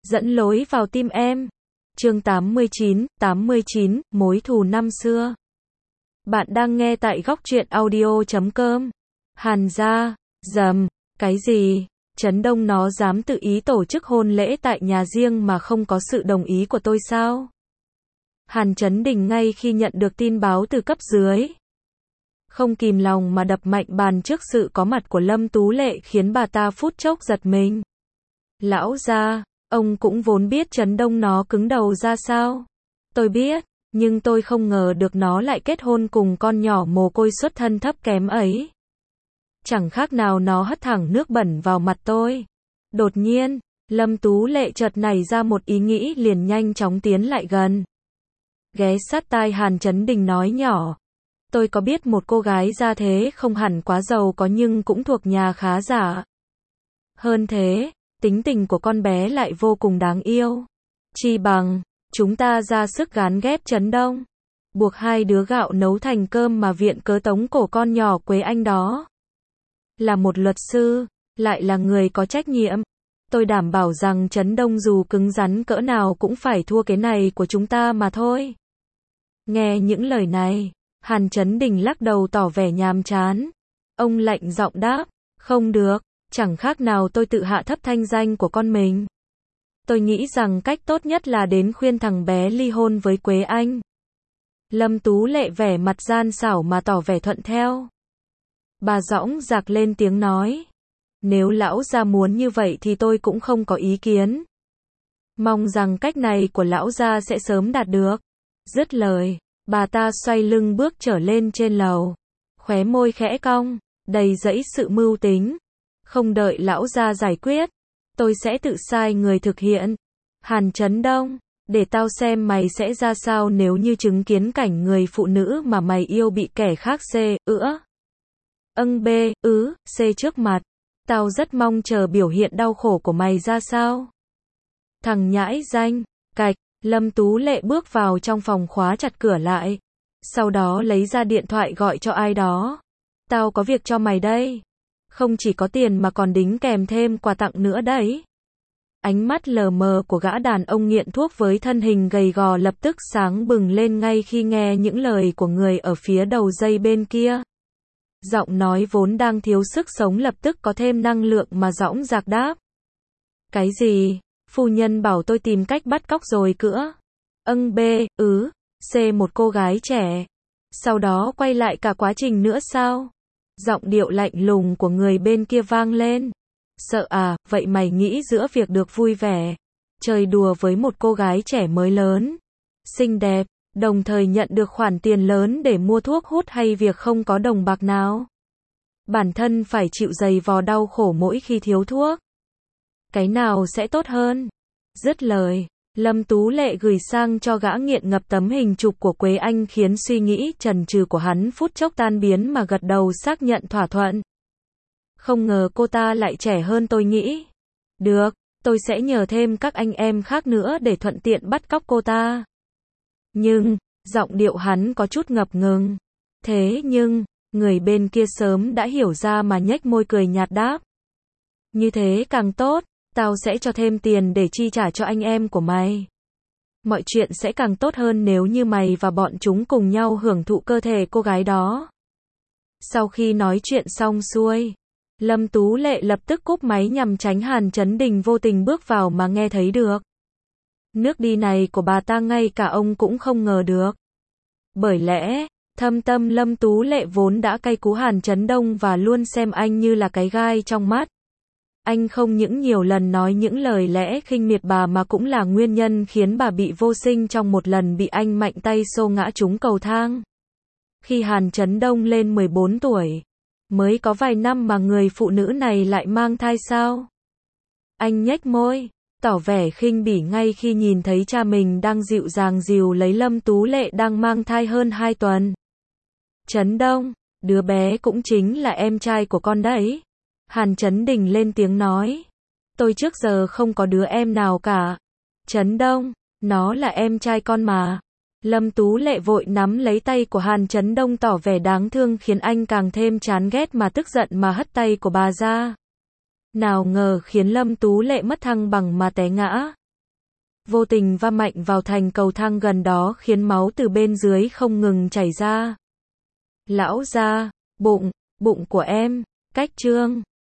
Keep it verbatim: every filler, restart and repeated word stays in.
dẫn lối vào tim em. Chương tám mươi chín, tám mươi chín, mối thù năm xưa. Bạn đang nghe tại góc truyện audio chấm com. Hàn gia, dầm, cái gì? Trấn Đông nó dám tự ý tổ chức hôn lễ tại nhà riêng mà không có sự đồng ý của tôi sao? Hàn Chấn Đình ngay khi nhận được tin báo từ cấp dưới, không kìm lòng mà đập mạnh bàn trước sự có mặt của Lâm Tú Lệ khiến bà ta phút chốc giật mình. Lão gia, ông cũng vốn biết Trấn Đông nó cứng đầu ra sao? Tôi biết, nhưng tôi không ngờ được nó lại kết hôn cùng con nhỏ mồ côi xuất thân thấp kém ấy. Chẳng khác nào nó hất thẳng nước bẩn vào mặt tôi. Đột nhiên, Lâm Tú Lệ chợt nảy ra một ý nghĩ liền nhanh chóng tiến lại gần. Ghé sát tai Hàn Chấn Đình nói nhỏ. Tôi có biết một cô gái gia thế không hẳn quá giàu có nhưng cũng thuộc nhà khá giả. Hơn thế, tính tình của con bé lại vô cùng đáng yêu. Chi bằng, chúng ta ra sức gán ghép Trấn Đông. Buộc hai đứa gạo nấu thành cơm mà viện cớ tống cổ con nhỏ Quế Anh đó. Là một luật sư, lại là người có trách nhiệm. Tôi đảm bảo rằng Trấn Đông dù cứng rắn cỡ nào cũng phải thua cái này của chúng ta mà thôi. Nghe những lời này, Hàn Chấn Đình lắc đầu tỏ vẻ nhàm chán. Ông lạnh giọng đáp, không được, chẳng khác nào tôi tự hạ thấp thanh danh của con mình. Tôi nghĩ rằng cách tốt nhất là đến khuyên thằng bé ly hôn với Quế Anh. Lâm Tú Lệ vẻ mặt gian xảo mà tỏ vẻ thuận theo. Bà dõng dạc lên tiếng nói. Nếu lão gia muốn như vậy thì tôi cũng không có ý kiến. Mong rằng cách này của lão gia sẽ sớm đạt được. Dứt lời, bà ta xoay lưng bước trở lên trên lầu. Khóe môi khẽ cong, đầy dẫy sự mưu tính. Không đợi lão gia giải quyết, tôi sẽ tự sai người thực hiện. Hàn Chấn Đông, để tao xem mày sẽ ra sao nếu như chứng kiến cảnh người phụ nữ mà mày yêu bị kẻ khác xê, ữa. Âng bê, ứ, xê trước mặt. Tao rất mong chờ biểu hiện đau khổ của mày ra sao. Thằng nhãi danh, cạch, Lâm Tú Lệ bước vào trong phòng khóa chặt cửa lại. Sau đó lấy ra điện thoại gọi cho ai đó. Tao có việc cho mày đây. Không chỉ có tiền mà còn đính kèm thêm quà tặng nữa đấy. Ánh mắt lờ mờ của gã đàn ông nghiện thuốc với thân hình gầy gò lập tức sáng bừng lên ngay khi nghe những lời của người ở phía đầu dây bên kia. Giọng nói vốn đang thiếu sức sống lập tức có thêm năng lượng mà dõng dạc đáp. Cái gì? Phu nhân bảo tôi tìm cách bắt cóc rồi cữa. Âng bê, ứ, xê một cô gái trẻ. Sau đó quay lại cả quá trình nữa sao? Giọng điệu lạnh lùng của người bên kia vang lên. Sợ à, vậy mày nghĩ giữa việc được vui vẻ, chơi đùa với một cô gái trẻ mới lớn, xinh đẹp, đồng thời nhận được khoản tiền lớn để mua thuốc hút hay việc không có đồng bạc nào? Bản thân phải chịu dày vò đau khổ mỗi khi thiếu thuốc. Cái nào sẽ tốt hơn? Dứt lời, Lâm Tú Lệ gửi sang cho gã nghiện ngập tấm hình chụp của Quế Anh khiến suy nghĩ chần chừ của hắn phút chốc tan biến mà gật đầu xác nhận thỏa thuận. Không ngờ cô ta lại trẻ hơn tôi nghĩ. Được, tôi sẽ nhờ thêm các anh em khác nữa để thuận tiện bắt cóc cô ta. Nhưng, giọng điệu hắn có chút ngập ngừng. Thế nhưng, người bên kia sớm đã hiểu ra mà nhếch môi cười nhạt đáp. Như thế càng tốt, tao sẽ cho thêm tiền để chi trả cho anh em của mày. Mọi chuyện sẽ càng tốt hơn nếu như mày và bọn chúng cùng nhau hưởng thụ cơ thể cô gái đó. Sau khi nói chuyện xong xuôi, Lâm Tú Lệ lập tức cúp máy nhằm tránh Hàn Chấn Đình vô tình bước vào mà nghe thấy được. Nước đi này của bà ta ngay cả ông cũng không ngờ được. Bởi lẽ, thâm tâm Lâm Tú Lệ vốn đã cay cú Hàn Chấn Đông và luôn xem anh như là cái gai trong mắt. Anh không những nhiều lần nói những lời lẽ khinh miệt bà mà cũng là nguyên nhân khiến bà bị vô sinh trong một lần bị anh mạnh tay xô ngã trúng cầu thang. Khi Hàn Chấn Đông lên mười bốn tuổi, mới có vài năm mà người phụ nữ này lại mang thai sao? Anh nhếch môi, tỏ vẻ khinh bỉ ngay khi nhìn thấy cha mình đang dịu dàng dìu lấy Lâm Tú Lệ đang mang thai hơn hai tuần. Trấn Đông, đứa bé cũng chính là em trai của con đấy. Hàn Chấn Đình lên tiếng nói. Tôi trước giờ không có đứa em nào cả. Trấn Đông, nó là em trai con mà. Lâm Tú Lệ vội nắm lấy tay của Hàn Chấn Đông tỏ vẻ đáng thương khiến anh càng thêm chán ghét mà tức giận mà hất tay của bà ra. Nào ngờ khiến Lâm Tú Lệ mất thăng bằng mà té ngã. vô tình va mạnh vào thành cầu thang gần đó khiến máu từ bên dưới không ngừng chảy ra. Lão gia, bụng, bụng của em, cách Trương